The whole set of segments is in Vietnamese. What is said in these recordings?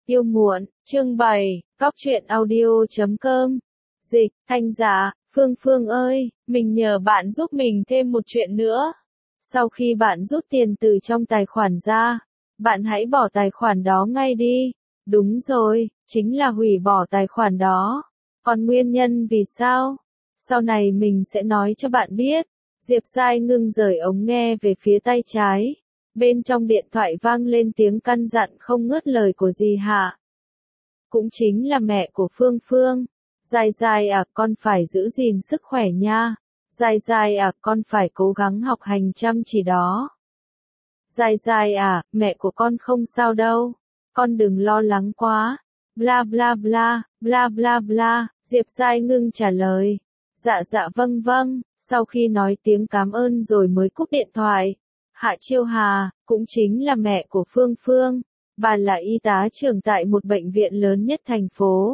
Yêu muộn, chương 7, góc truyện audio.com. Dịch, Thanh Giả, Phương Phương ơi, mình nhờ bạn giúp mình thêm một chuyện nữa. Sau khi bạn rút tiền từ trong tài khoản ra, bạn hãy bỏ tài khoản đó ngay đi. Đúng rồi, chính là hủy bỏ tài khoản đó. Còn nguyên nhân vì sao? Sau này mình sẽ nói cho bạn biết. Diệp Giai ngưng rời ống nghe về phía tay trái. Bên trong điện thoại vang lên tiếng căn dặn không ngớt lời của dì Hạ. Cũng chính là mẹ của Phương Phương. Giai Giai à, con phải giữ gìn sức khỏe nha. Giai Giai à, con phải cố gắng học hành chăm chỉ đó. Giai Giai à, mẹ của con không sao đâu. Con đừng lo lắng quá. Bla bla bla, bla bla bla, Diệp Giai ngưng trả lời. Dạ dạ vâng vâng, sau khi nói tiếng cảm ơn rồi mới cúp điện thoại. Hạ Chiêu Hà, cũng chính là mẹ của Phương Phương. Bà là y tá trưởng tại một bệnh viện lớn nhất thành phố.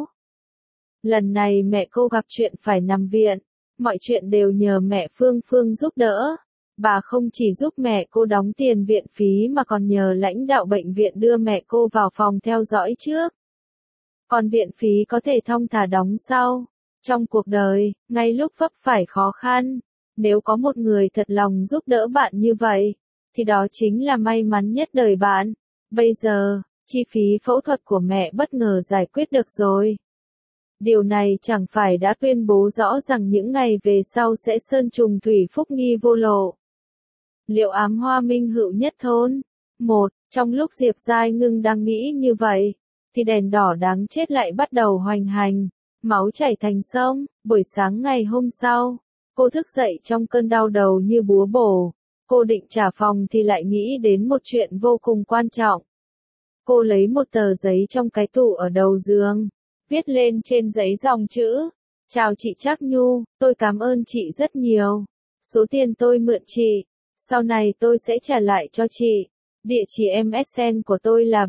Lần này mẹ cô gặp chuyện phải nằm viện. Mọi chuyện đều nhờ mẹ Phương Phương giúp đỡ. Bà không chỉ giúp mẹ cô đóng tiền viện phí mà còn nhờ lãnh đạo bệnh viện đưa mẹ cô vào phòng theo dõi trước. Còn viện phí có thể thong thả đóng sau. Trong cuộc đời, ngay lúc vấp phải khó khăn, nếu có một người thật lòng giúp đỡ bạn như vậy, thì đó chính là may mắn nhất đời bạn. Bây giờ, chi phí phẫu thuật của mẹ bất ngờ giải quyết được rồi. Điều này chẳng phải đã tuyên bố rõ rằng những ngày về sau sẽ sơn trùng thủy phúc nghi vô lộ. Liệu ám hoa minh hữu nhất thôn? Trong lúc Diệp Giai ngưng đang nghĩ như vậy, thì đèn đỏ đáng chết lại bắt đầu hoành hành. Máu chảy thành sông. Buổi sáng ngày hôm sau, cô thức dậy trong cơn đau đầu như búa bổ. Cô định trả phòng thì lại nghĩ đến một chuyện vô cùng quan trọng. Cô lấy một tờ giấy trong cái tủ ở đầu giường, viết lên trên giấy dòng chữ. Chào chị Trác Nhu, tôi cảm ơn chị rất nhiều. Số tiền tôi mượn chị, sau này tôi sẽ trả lại cho chị. Địa chỉ MSN của tôi là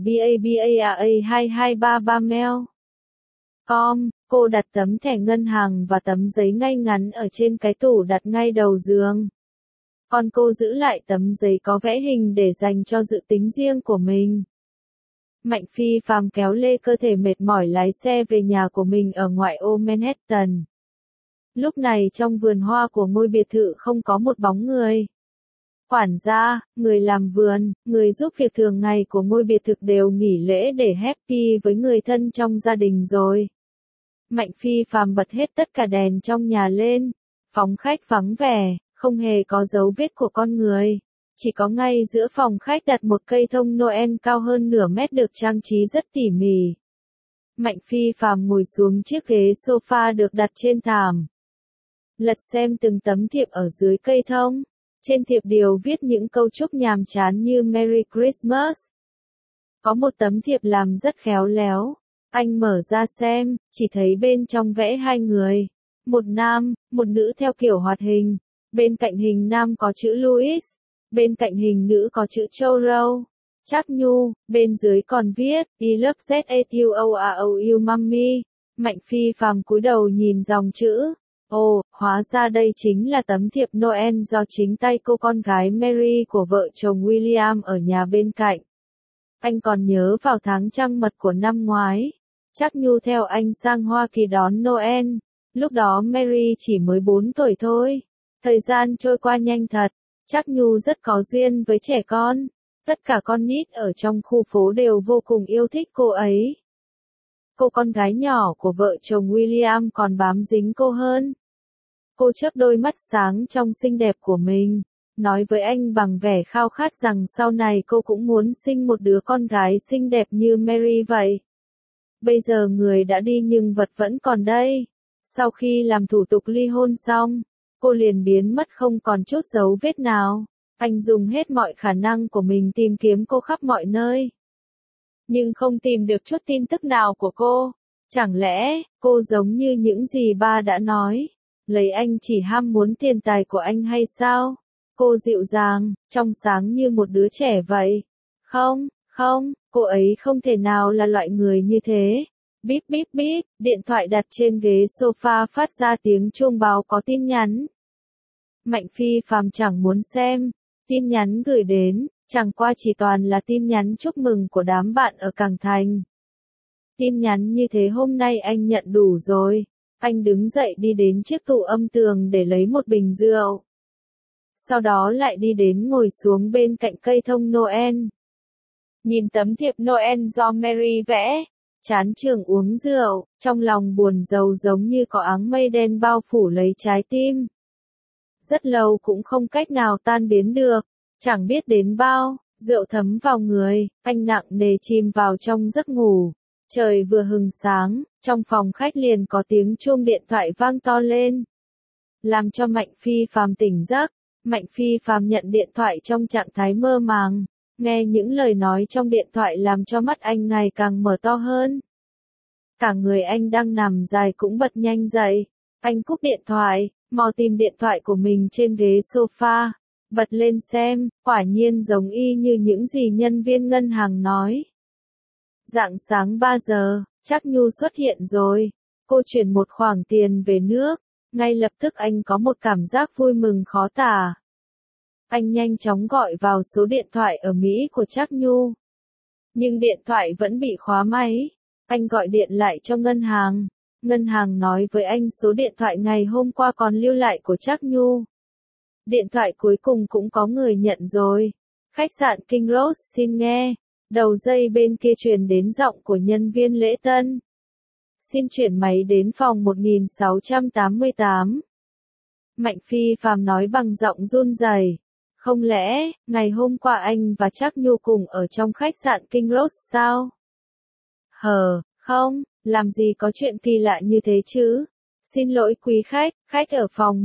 babaa2233mail.com. Cô đặt tấm thẻ ngân hàng và tấm giấy ngay ngắn ở trên cái tủ đặt ngay đầu giường. Còn cô giữ lại tấm giấy có vẽ hình để dành cho dự tính riêng của mình. Mạnh Phi Phàm kéo lê cơ thể mệt mỏi lái xe về nhà của mình ở ngoại ô Manhattan. Lúc này trong vườn hoa của ngôi biệt thự không có một bóng người. Quản gia, người làm vườn, người giúp việc thường ngày của ngôi biệt thự đều nghỉ lễ để happy với người thân trong gia đình rồi. Mạnh Phi Phàm bật hết tất cả đèn trong nhà lên. Phòng khách vắng vẻ, không hề có dấu vết của con người. Chỉ có ngay giữa phòng khách đặt một cây thông Noel cao hơn nửa mét được trang trí rất tỉ mỉ. Mạnh Phi Phàm ngồi xuống chiếc ghế sofa được đặt trên thảm. Lật xem từng tấm thiệp ở dưới cây thông. Trên thiệp đều viết những câu chúc nhàm chán như Merry Christmas. Có một tấm thiệp làm rất khéo léo. Anh mở ra xem, chỉ thấy bên trong vẽ hai người. Một nam, một nữ theo kiểu hoạt hình. Bên cạnh hình nam có chữ Louis. Bên cạnh hình nữ có chữ Châu Râu. Trác Nhu, bên dưới còn viết, I love Z-A-U-O-A-O-U mommy. Mạnh Phi Phàm cúi đầu nhìn dòng chữ. Ồ, hóa ra đây chính là tấm thiệp Noel do chính tay cô con gái Mary của vợ chồng William ở nhà bên cạnh. Anh còn nhớ vào tháng trăng mật của năm ngoái. Trác Nhu theo anh sang Hoa Kỳ đón Noel. Lúc đó Mary chỉ mới 4 tuổi thôi. Thời gian trôi qua nhanh thật. Trác Nhu rất có duyên với trẻ con. Tất cả con nít ở trong khu phố đều vô cùng yêu thích cô ấy. Cô con gái nhỏ của vợ chồng William còn bám dính cô hơn. Cô chớp đôi mắt sáng trong xinh đẹp của mình, nói với anh bằng vẻ khao khát rằng sau này cô cũng muốn sinh một đứa con gái xinh đẹp như Mary vậy. Bây giờ người đã đi nhưng vật vẫn còn đây. Sau khi làm thủ tục ly hôn xong, cô liền biến mất không còn chút dấu vết nào. Anh dùng hết mọi khả năng của mình tìm kiếm cô khắp mọi nơi. Nhưng không tìm được chút tin tức nào của cô. Chẳng lẽ, cô giống như những gì ba đã nói, lấy anh chỉ ham muốn tiền tài của anh hay sao? Cô dịu dàng, trong sáng như một đứa trẻ vậy. Không, cô ấy không thể nào là loại người như thế. Bíp bíp bíp, điện thoại đặt trên ghế sofa phát ra tiếng chuông báo có tin nhắn. Mạnh Phi Phàm chẳng muốn xem. Tin nhắn gửi đến, chẳng qua chỉ toàn là tin nhắn chúc mừng của đám bạn ở Cảng Thành. Tin nhắn như thế hôm nay anh nhận đủ rồi. Anh đứng dậy đi đến chiếc tủ âm tường để lấy một bình rượu. Sau đó lại đi đến ngồi xuống bên cạnh cây thông Noel. Nhìn tấm thiệp Noel do Mary vẽ, chán chường uống rượu, trong lòng buồn rầu giống như có áng mây đen bao phủ lấy trái tim. Rất lâu cũng không cách nào tan biến được, chẳng biết đến bao, rượu thấm vào người, anh nặng nề chìm vào trong giấc ngủ. Trời vừa hừng sáng, trong phòng khách liền có tiếng chuông điện thoại vang to lên. Làm cho Mạnh Phi Phàm tỉnh giấc, Mạnh Phi Phàm nhận điện thoại trong trạng thái mơ màng, nghe những lời nói trong điện thoại làm cho mắt anh ngày càng mở to hơn. Cả người anh đang nằm dài cũng bật nhanh dậy, anh cúp điện thoại, mò tìm điện thoại của mình trên ghế sofa, bật lên xem, quả nhiên giống y như những gì nhân viên ngân hàng nói. Rạng sáng 3 giờ, Trác Nhu xuất hiện rồi, cô chuyển một khoản tiền về nước, ngay lập tức anh có một cảm giác vui mừng khó tả. Anh nhanh chóng gọi vào số điện thoại ở Mỹ của Trác Nhu. Nhưng điện thoại vẫn bị khóa máy. Anh gọi điện lại cho ngân hàng. Ngân hàng nói với anh số điện thoại ngày hôm qua còn lưu lại của Trác Nhu. Điện thoại cuối cùng cũng có người nhận rồi. Khách sạn King Rose xin nghe. Đầu dây bên kia truyền đến giọng của nhân viên lễ tân. Xin chuyển máy đến phòng 1688. Mạnh Phi Phàm nói bằng giọng run rẩy. Không lẽ, ngày hôm qua anh và Trác Nhu cùng ở trong khách sạn King Rose sao? Không, làm gì có chuyện kỳ lạ như thế chứ? Xin lỗi quý khách, khách ở phòng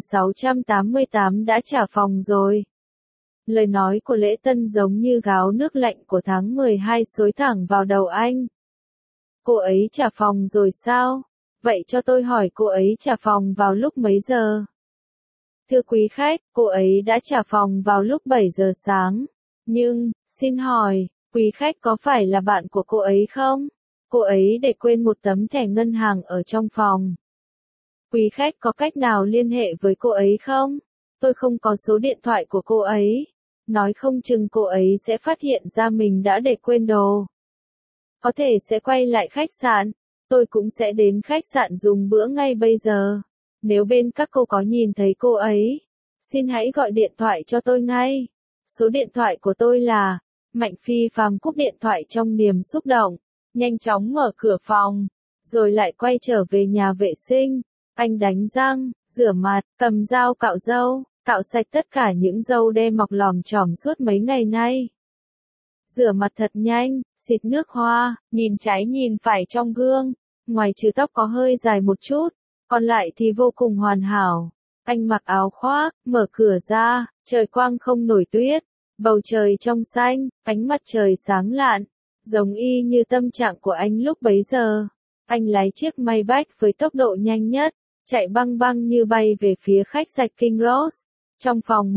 1688 đã trả phòng rồi. Lời nói của lễ tân giống như gáo nước lạnh của tháng 12 xối thẳng vào đầu anh. Cô ấy trả phòng rồi sao? Vậy cho tôi hỏi cô ấy trả phòng vào lúc mấy giờ? Thưa quý khách, cô ấy đã trả phòng vào lúc 7 giờ sáng. Nhưng, xin hỏi, quý khách có phải là bạn của cô ấy không? Cô ấy để quên một tấm thẻ ngân hàng ở trong phòng. Quý khách có cách nào liên hệ với cô ấy không? Tôi không có số điện thoại của cô ấy. Nói không chừng cô ấy sẽ phát hiện ra mình đã để quên đồ. Có thể sẽ quay lại khách sạn. Tôi cũng sẽ đến khách sạn dùng bữa ngay bây giờ. Nếu bên các cô có nhìn thấy cô ấy, xin hãy gọi điện thoại cho tôi ngay. Số điện thoại của tôi là... Mạnh Phi Phàm cúp điện thoại trong niềm xúc động, nhanh chóng mở cửa phòng, rồi lại quay trở về nhà vệ sinh. Anh đánh răng, rửa mặt, cầm dao cạo râu, cạo sạch tất cả những râu đen mọc lòm chòm suốt mấy ngày nay. Rửa mặt thật nhanh, xịt nước hoa, nhìn trái nhìn phải trong gương, ngoài trừ tóc có hơi dài một chút, còn lại thì vô cùng hoàn hảo. Anh mặc áo khoác, mở cửa ra, trời quang không nổi tuyết, bầu trời trong xanh, ánh mặt trời sáng lạn, giống y như tâm trạng của anh lúc bấy giờ. Anh lái chiếc Maybach với tốc độ nhanh nhất, chạy băng băng như bay về phía khách sạn King Rose, trong phòng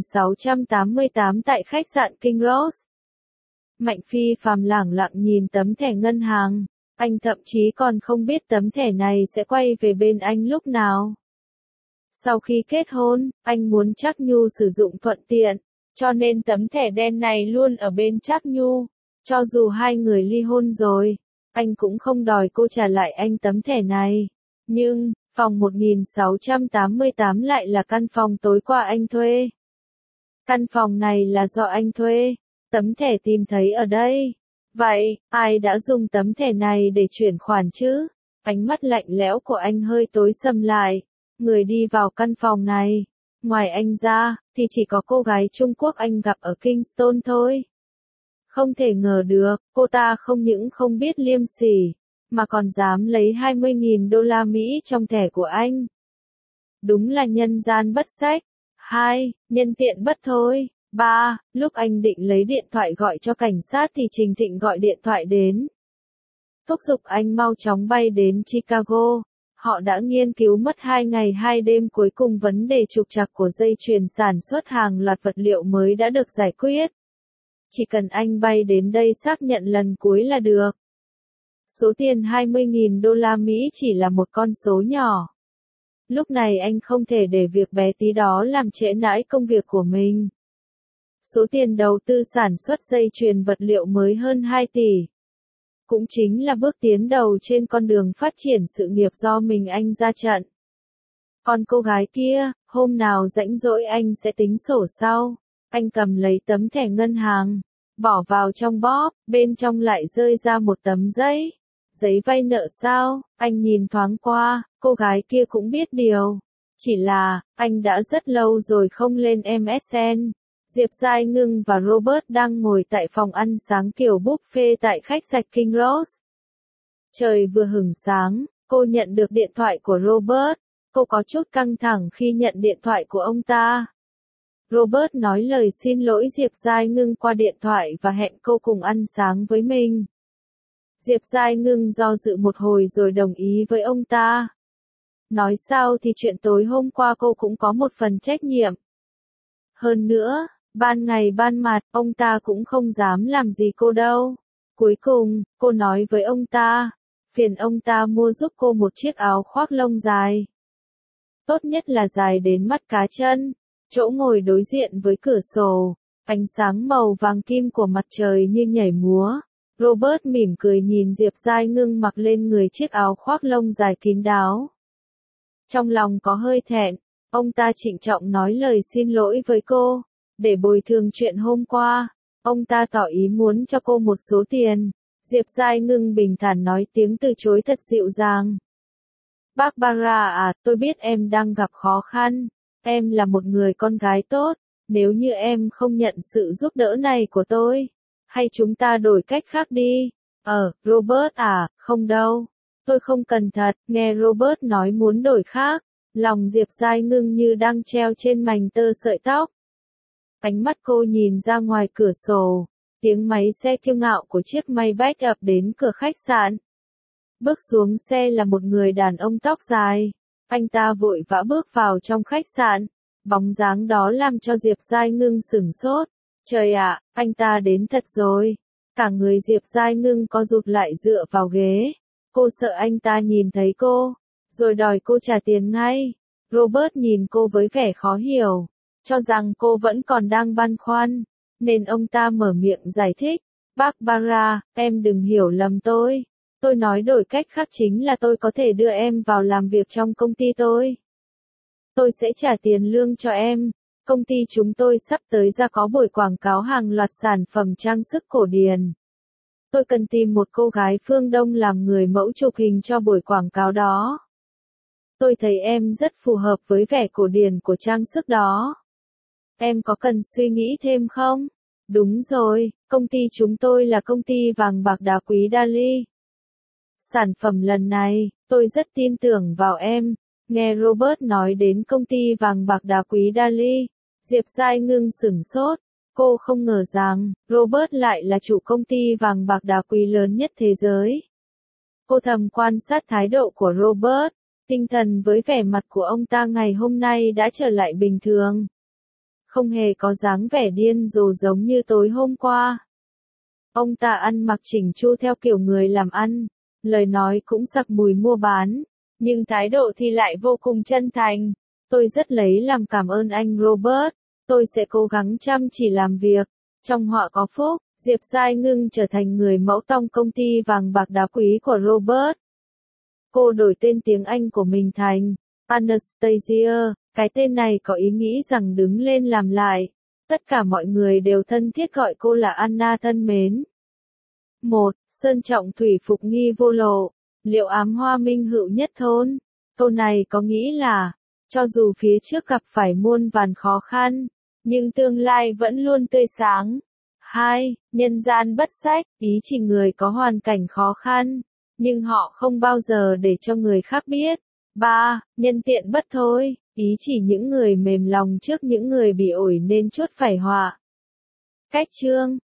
1688 tại khách sạn King Rose. Mạnh Phi Phàm lẳng lặng nhìn tấm thẻ ngân hàng, anh thậm chí còn không biết tấm thẻ này sẽ quay về bên anh lúc nào. Sau khi kết hôn, anh muốn Trác Nhu sử dụng thuận tiện, cho nên tấm thẻ đen này luôn ở bên Trác Nhu. Cho dù hai người ly hôn rồi, anh cũng không đòi cô trả lại anh tấm thẻ này. Nhưng, phòng 1688 lại là căn phòng tối qua anh thuê. Căn phòng này là do anh thuê. Tấm thẻ tìm thấy ở đây. Vậy, ai đã dùng tấm thẻ này để chuyển khoản chứ? Ánh mắt lạnh lẽo của anh hơi tối sầm lại. Người đi vào căn phòng này, ngoài anh ra, thì chỉ có cô gái Trung Quốc anh gặp ở Kingston thôi. Không thể ngờ được, cô ta không những không biết liêm sỉ, mà còn dám lấy 20.000 đô la Mỹ trong thẻ của anh. Đúng là nhân gian bất sách. 2. Nhân tiện bất thôi. 3. Lúc anh định lấy điện thoại gọi cho cảnh sát thì Trình Thịnh gọi điện thoại đến. Thúc giục anh mau chóng bay đến Chicago. Họ đã nghiên cứu mất 2 ngày 2 đêm, cuối cùng vấn đề trục trặc của dây chuyền sản xuất hàng loạt vật liệu mới đã được giải quyết. Chỉ cần anh bay đến đây xác nhận lần cuối là được. Số tiền 20.000 đô la Mỹ chỉ là một con số nhỏ. Lúc này anh không thể để việc bé tí đó làm trễ nải công việc của mình. Số tiền đầu tư sản xuất dây chuyền vật liệu mới hơn 2 tỷ. cũng chính là bước tiến đầu trên con đường phát triển sự nghiệp do mình anh ra trận. Còn cô gái kia, hôm nào rảnh rỗi anh sẽ tính sổ sau. Anh cầm lấy tấm thẻ ngân hàng, bỏ vào trong bóp, bên trong lại rơi ra một tấm giấy. Giấy vay nợ sao? Anh nhìn thoáng qua, cô gái kia cũng biết điều. Chỉ là, anh đã rất lâu rồi không lên MSN. Diệp Giai Ngưng và Robert đang ngồi tại phòng ăn sáng kiểu buffet tại khách sạn King Rose. Trời vừa hửng sáng, cô nhận được điện thoại của Robert. Cô có chút căng thẳng khi nhận điện thoại của ông ta. Robert nói lời xin lỗi Diệp Giai Ngưng qua điện thoại và hẹn cô cùng ăn sáng với mình. Diệp Giai Ngưng do dự một hồi rồi đồng ý với ông ta. Nói sao thì chuyện tối hôm qua cô cũng có một phần trách nhiệm. Hơn nữa, ban ngày ban mặt, ông ta cũng không dám làm gì cô đâu. Cuối cùng, cô nói với ông ta, phiền ông ta mua giúp cô một chiếc áo khoác lông dài. Tốt nhất là dài đến mắt cá chân, chỗ ngồi đối diện với cửa sổ, ánh sáng màu vàng kim của mặt trời như nhảy múa. Robert mỉm cười nhìn Diệp Giai Ngưng mặc lên người chiếc áo khoác lông dài kín đáo. Trong lòng có hơi thẹn, ông ta trịnh trọng nói lời xin lỗi với cô, để bồi thường chuyện hôm qua. Ông ta tỏ ý muốn cho cô một số tiền. Diệp Giai Ngưng bình thản nói tiếng từ chối thật dịu dàng. Barbara à, tôi biết em đang gặp khó khăn. Em là một người con gái tốt. Nếu như em không nhận sự giúp đỡ này của tôi, hay chúng ta đổi cách khác đi. Robert à, không đâu. Tôi không cần thật. Nghe Robert nói muốn đổi khác, lòng Diệp Giai Ngưng như đang treo trên mành tơ sợi tóc. Ánh mắt cô nhìn ra ngoài cửa sổ, tiếng máy xe kiêu ngạo của chiếc Maybach ập đến cửa khách sạn. Bước xuống xe là một người đàn ông tóc dài. Anh ta vội vã bước vào trong khách sạn. Bóng dáng đó làm cho Diệp Giai Ngưng sửng sốt. Trời ạ, anh ta đến thật rồi. Cả người Diệp Giai Ngưng co rụt lại dựa vào ghế. Cô sợ anh ta nhìn thấy cô, rồi đòi cô trả tiền ngay. Robert nhìn cô với vẻ khó hiểu, cho rằng cô vẫn còn đang băn khoăn, nên ông ta mở miệng giải thích. Barbara, em đừng hiểu lầm tôi. Tôi nói đổi cách khác chính là tôi có thể đưa em vào làm việc trong công ty tôi. Tôi sẽ trả tiền lương cho em. Công ty chúng tôi sắp tới ra có buổi quảng cáo hàng loạt sản phẩm trang sức cổ điển. Tôi cần tìm một cô gái phương Đông làm người mẫu chụp hình cho buổi quảng cáo đó. Tôi thấy em rất phù hợp với vẻ cổ điển của trang sức đó. Em có cần suy nghĩ thêm không? Đúng rồi, công ty chúng tôi là công ty vàng bạc đá quý Dali. Sản phẩm lần này, tôi rất tin tưởng vào em. Nghe Robert nói đến công ty vàng bạc đá quý Dali, Diệp Giai Ngưng sửng sốt. Cô không ngờ rằng, Robert lại là chủ công ty vàng bạc đá quý lớn nhất thế giới. Cô thầm quan sát thái độ của Robert, tinh thần với vẻ mặt của ông ta ngày hôm nay đã trở lại bình thường. Không hề có dáng vẻ điên rồ giống như tối hôm qua. Ông ta ăn mặc chỉnh chu theo kiểu người làm ăn, lời nói cũng sặc mùi mua bán, nhưng thái độ thì lại vô cùng chân thành. Tôi rất lấy làm cảm ơn anh Robert. Tôi sẽ cố gắng chăm chỉ làm việc. Trong họa có phúc, Diệp Giai Ngưng trở thành người mẫu trong công ty vàng bạc đá quý của Robert. Cô đổi tên tiếng Anh của mình thành Anastasia. Cái tên này có ý nghĩ rằng đứng lên làm lại. Tất cả mọi người đều thân thiết gọi cô là Anna thân mến. 1. Sơn trọng thủy phục nghi vô lộ. Liệu ám hoa minh hữu nhất thôn? Câu này có nghĩ là, cho dù phía trước gặp phải muôn vàn khó khăn, nhưng tương lai vẫn luôn tươi sáng. 2. Nhân gian bất sách, ý chỉ người có hoàn cảnh khó khăn, nhưng họ không bao giờ để cho người khác biết. 3. Nhân tiện bất thôi, ý chỉ những người mềm lòng trước những người bị ổi nên chuốc phải họa. Cách chương